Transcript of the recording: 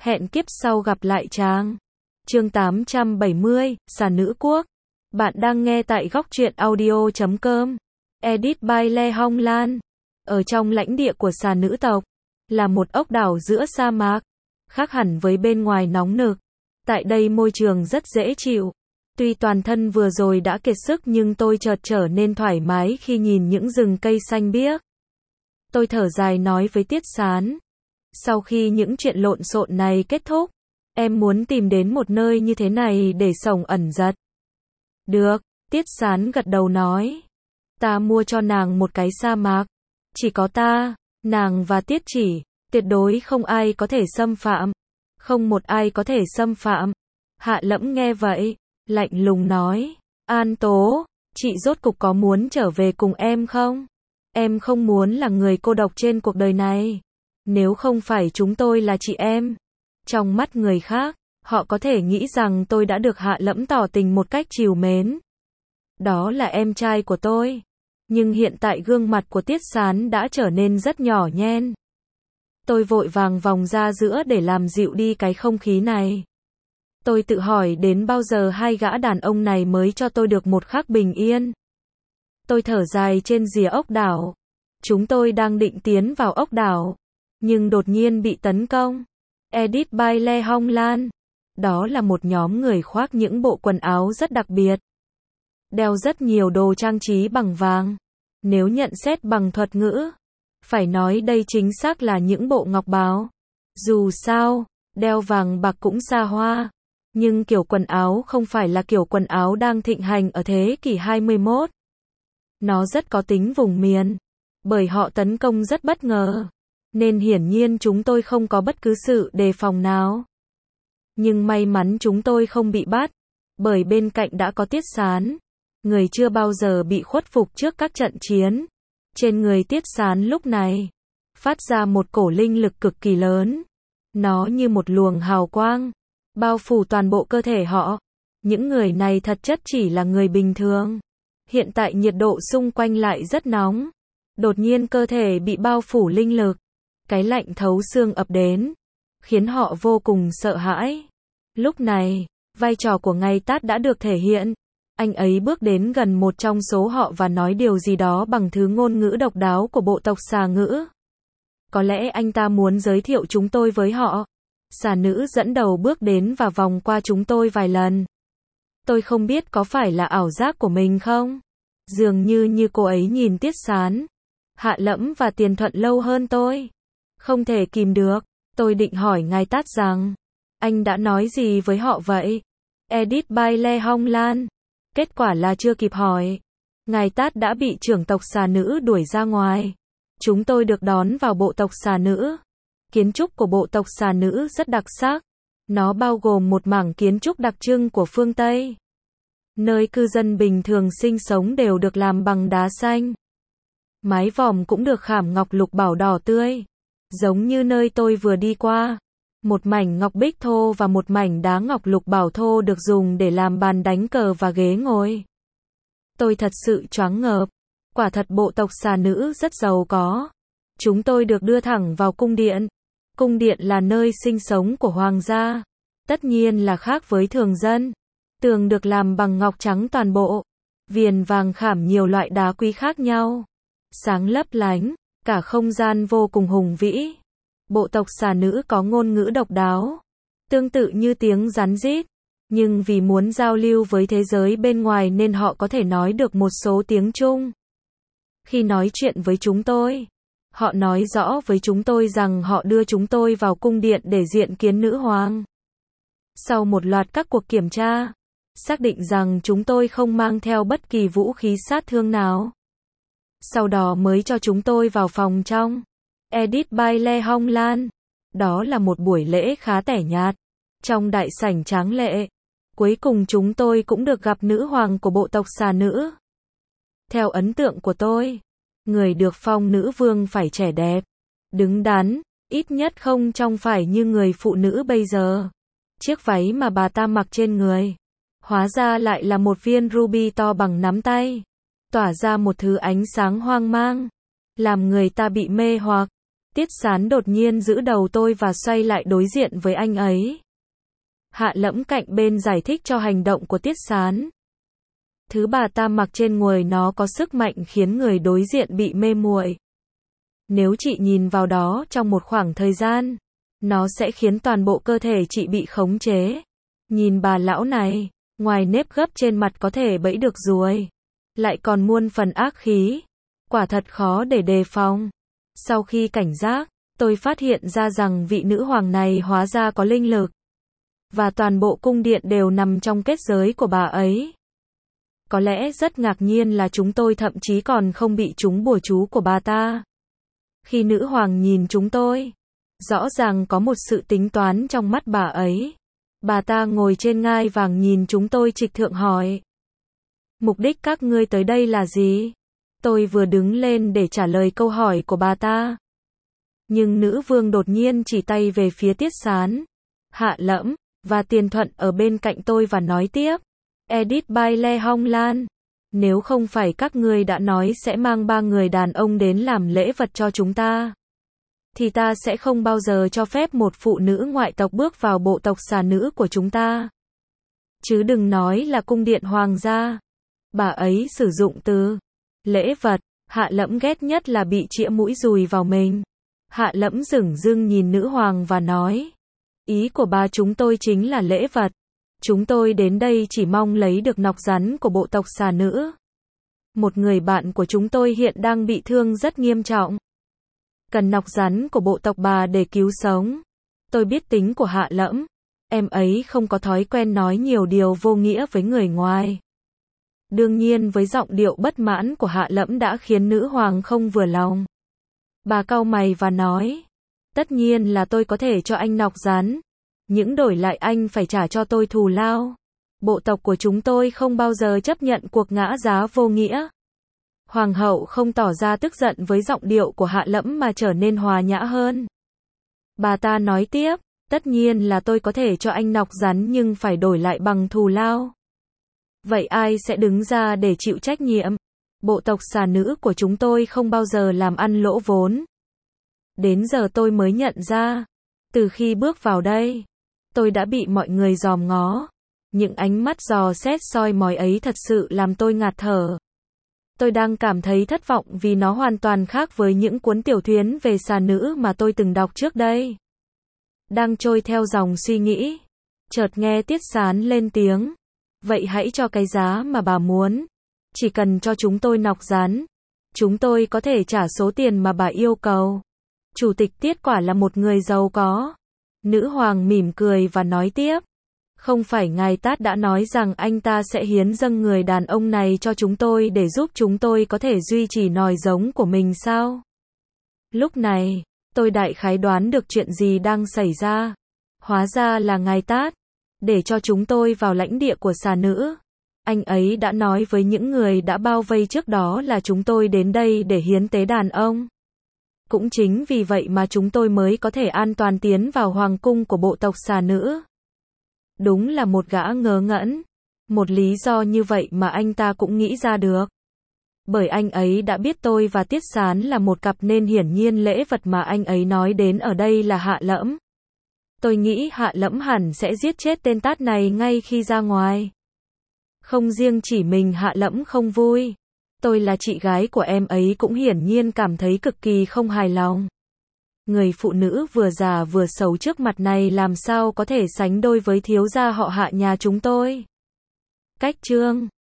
Hẹn kiếp sau gặp lại chàng. Chương 870, Xà Nữ Quốc. Bạn đang nghe tại góc truyện audio.com. Edit by Lê Hong Lan. Ở trong lãnh địa của xà nữ tộc, là một ốc đảo giữa sa mạc. Khác hẳn với bên ngoài nóng nực. Tại đây môi trường rất dễ chịu. Tuy toàn thân vừa rồi đã kiệt sức nhưng tôi chợt trở nên thoải mái khi nhìn những rừng cây xanh biếc. Tôi thở dài nói với Tiết Sán. Sau khi những chuyện lộn xộn này kết thúc, em muốn tìm đến một nơi như thế này để sống ẩn giật. Được, Tiết Sán gật đầu nói. Ta mua cho nàng một cái sa mạc. Chỉ có ta, nàng và Tiết Chỉ, tuyệt đối không ai có thể xâm phạm. Không một ai có thể xâm phạm. Hạ Lẫm nghe vậy, lạnh lùng nói. An Tố, chị rốt cục có muốn trở về cùng em không? Em không muốn là người cô độc trên cuộc đời này. Nếu không phải chúng tôi là chị em, trong mắt người khác, họ có thể nghĩ rằng tôi đã được Hạ Lẫm tỏ tình một cách trìu mến. Đó là em trai của tôi. Nhưng hiện tại gương mặt của Tiết Sán đã trở nên rất nhỏ nhen. Tôi vội vàng vòng ra giữa để làm dịu đi cái không khí này. Tôi tự hỏi đến bao giờ hai gã đàn ông này mới cho tôi được một khắc bình yên. Tôi thở dài trên rìa ốc đảo. Chúng tôi đang định tiến vào ốc đảo, nhưng đột nhiên bị tấn công. Edit by Lê Hong Lan. Đó là một nhóm người khoác những bộ quần áo rất đặc biệt, đeo rất nhiều đồ trang trí bằng vàng. Nếu nhận xét bằng thuật ngữ, phải nói đây chính xác là những bộ ngọc báu. Dù sao, đeo vàng bạc cũng xa hoa. Nhưng kiểu quần áo không phải là kiểu quần áo đang thịnh hành ở thế kỷ 21. Nó rất có tính vùng miền. Bởi họ tấn công rất bất ngờ, nên hiển nhiên chúng tôi không có bất cứ sự đề phòng nào. Nhưng may mắn chúng tôi không bị bắt, bởi bên cạnh đã có Tiết Sán, người chưa bao giờ bị khuất phục trước các trận chiến. Trên người Tiết Sán lúc này phát ra một cổ linh lực cực kỳ lớn. Nó như một luồng hào quang, bao phủ toàn bộ cơ thể họ. Những người này thật chất chỉ là người bình thường. Hiện tại nhiệt độ xung quanh lại rất nóng. Đột nhiên cơ thể bị bao phủ linh lực. Cái lạnh thấu xương ập đến, khiến họ vô cùng sợ hãi. Lúc này, vai trò của Ngay Tát đã được thể hiện. Anh ấy bước đến gần một trong số họ và nói điều gì đó bằng thứ ngôn ngữ độc đáo của bộ tộc xà ngữ. Có lẽ anh ta muốn giới thiệu chúng tôi với họ. Xà nữ dẫn đầu bước đến và vòng qua chúng tôi vài lần. Tôi không biết có phải là ảo giác của mình không? Dường như cô ấy nhìn Tiết Sán, Hạ Lẫm và Tiền Thuận lâu hơn tôi. Không thể kìm được, tôi định hỏi Ngài Tát rằng, anh đã nói gì với họ vậy? Edit by Lê Hong Lan. Kết quả là chưa kịp hỏi, Ngài Tát đã bị trưởng tộc xà nữ đuổi ra ngoài. Chúng tôi được đón vào bộ tộc xà nữ. Kiến trúc của bộ tộc xà nữ rất đặc sắc. Nó bao gồm một mảng kiến trúc đặc trưng của phương Tây. Nơi cư dân bình thường sinh sống đều được làm bằng đá xanh. Mái vòm cũng được khảm ngọc lục bảo đỏ tươi. Giống như nơi tôi vừa đi qua. Một mảnh ngọc bích thô và một mảnh đá ngọc lục bảo thô được dùng để làm bàn đánh cờ và ghế ngồi. Tôi thật sự choáng ngợp. Quả thật bộ tộc xà nữ rất giàu có. Chúng tôi được đưa thẳng vào cung điện. Cung điện là nơi sinh sống của hoàng gia. Tất nhiên là khác với thường dân. Tường được làm bằng ngọc trắng toàn bộ. Viền vàng khảm nhiều loại đá quý khác nhau. Sáng lấp lánh, cả không gian vô cùng hùng vĩ. Bộ tộc xà nữ có ngôn ngữ độc đáo, tương tự như tiếng rắn rít. Nhưng vì muốn giao lưu với thế giới bên ngoài nên họ có thể nói được một số tiếng Trung. Khi nói chuyện với chúng tôi, họ nói rõ với chúng tôi rằng họ đưa chúng tôi vào cung điện để diện kiến nữ hoàng. Sau một loạt các cuộc kiểm tra, xác định rằng chúng tôi không mang theo bất kỳ vũ khí sát thương nào. Sau đó mới cho chúng tôi vào phòng trong. Edit by Lê Hong Lan. Đó là một buổi lễ khá tẻ nhạt. Trong đại sảnh tráng lệ, cuối cùng chúng tôi cũng được gặp nữ hoàng của bộ tộc xà nữ. Theo ấn tượng của tôi, người được phong nữ vương phải trẻ đẹp, đứng đắn, ít nhất không trông phải như người phụ nữ bây giờ. Chiếc váy mà bà ta mặc trên người, hóa ra lại là một viên ruby to bằng nắm tay, tỏa ra một thứ ánh sáng hoang mang, làm người ta bị mê hoặc. Tiết Sán đột nhiên giữ đầu tôi và xoay lại đối diện với anh ấy. Hạ Lẫm cạnh bên giải thích cho hành động của Tiết Sán. Thứ bà ta mặc trên người nó có sức mạnh khiến người đối diện bị mê muội. Nếu chị nhìn vào đó trong một khoảng thời gian, nó sẽ khiến toàn bộ cơ thể chị bị khống chế. Nhìn bà lão này, ngoài nếp gấp trên mặt có thể bẫy được ruồi, lại còn muôn phần ác khí. Quả thật khó để đề phòng. Sau khi cảnh giác, tôi phát hiện ra rằng vị nữ hoàng này hóa ra có linh lực. Và toàn bộ cung điện đều nằm trong kết giới của bà ấy. Có lẽ rất ngạc nhiên là chúng tôi thậm chí còn không bị trúng bùa chú của bà ta. Khi nữ hoàng nhìn chúng tôi, rõ ràng có một sự tính toán trong mắt bà ấy. Bà ta ngồi trên ngai vàng nhìn chúng tôi trịch thượng hỏi. Mục đích các ngươi tới đây là gì? Tôi vừa đứng lên để trả lời câu hỏi của bà ta. Nhưng nữ vương đột nhiên chỉ tay về phía Tiết Sán, Hạ Lẫm, và Tiền Thuận ở bên cạnh tôi và nói tiếp. Edit by Lê Hong Lan. Nếu không phải các ngươi đã nói sẽ mang 3 người đàn ông đến làm lễ vật cho chúng ta, thì ta sẽ không bao giờ cho phép một phụ nữ ngoại tộc bước vào bộ tộc xà nữ của chúng ta. Chứ đừng nói là cung điện hoàng gia. Bà ấy sử dụng từ lễ vật. Hạ Lẫm ghét nhất là bị chĩa mũi dùi vào mình. Hạ Lẫm dửng dưng nhìn nữ hoàng và nói. Ý của bà chúng tôi chính là lễ vật. Chúng tôi đến đây chỉ mong lấy được nọc rắn của bộ tộc xà nữ. Một người bạn của chúng tôi hiện đang bị thương rất nghiêm trọng. Cần nọc rắn của bộ tộc bà để cứu sống. Tôi biết tính của Hạ Lẫm. Em ấy không có thói quen nói nhiều điều vô nghĩa với người ngoài. Đương nhiên với giọng điệu bất mãn của Hạ Lẫm đã khiến nữ hoàng không vừa lòng. Bà cau mày và nói. Tất nhiên là tôi có thể cho anh nọc rắn. Nhưng đổi lại anh phải trả cho tôi thù lao. Bộ tộc của chúng tôi không bao giờ chấp nhận cuộc ngã giá vô nghĩa. Hoàng hậu không tỏ ra tức giận với giọng điệu của Hạ Lẫm mà trở nên hòa nhã hơn. Bà ta nói tiếp, tất nhiên là tôi có thể cho anh nọc rắn nhưng phải đổi lại bằng thù lao. Vậy ai sẽ đứng ra để chịu trách nhiệm? Bộ tộc xà nữ của chúng tôi không bao giờ làm ăn lỗ vốn. Đến giờ tôi mới nhận ra, từ khi bước vào đây, tôi đã bị mọi người dòm ngó. Những ánh mắt dò xét soi mói ấy thật sự làm tôi ngạt thở. Tôi đang cảm thấy thất vọng vì nó hoàn toàn khác với những cuốn tiểu thuyết về xà nữ mà tôi từng đọc trước đây. Đang trôi theo dòng suy nghĩ, chợt nghe Tiết Sán lên tiếng. Vậy hãy cho cái giá mà bà muốn. Chỉ cần cho chúng tôi nọc rắn, chúng tôi có thể trả số tiền mà bà yêu cầu. Chủ tịch Tiết quả là một người giàu có. Nữ hoàng mỉm cười và nói tiếp. Không phải ngài Tát đã nói rằng anh ta sẽ hiến dâng người đàn ông này cho chúng tôi để giúp chúng tôi có thể duy trì nòi giống của mình sao? Lúc này, tôi đại khái đoán được chuyện gì đang xảy ra. Hóa ra là ngài Tát, để cho chúng tôi vào lãnh địa của xà nữ. Anh ấy đã nói với những người đã bao vây trước đó là chúng tôi đến đây để hiến tế đàn ông. Cũng chính vì vậy mà chúng tôi mới có thể an toàn tiến vào hoàng cung của bộ tộc xà nữ. Đúng là một gã ngớ ngẩn. Một lý do như vậy mà anh ta cũng nghĩ ra được. Bởi anh ấy đã biết tôi và Tiết Sán là một cặp nên hiển nhiên lễ vật mà anh ấy nói đến ở đây là Hạ Lẫm. Tôi nghĩ Hạ Lẫm hẳn sẽ giết chết tên Tát này ngay khi ra ngoài. Không riêng chỉ mình Hạ Lẫm không vui. Tôi là chị gái của em ấy cũng hiển nhiên cảm thấy cực kỳ không hài lòng. Người phụ nữ vừa già vừa xấu trước mặt này làm sao có thể sánh đôi với thiếu gia họ Hạ nhà chúng tôi. Cách chương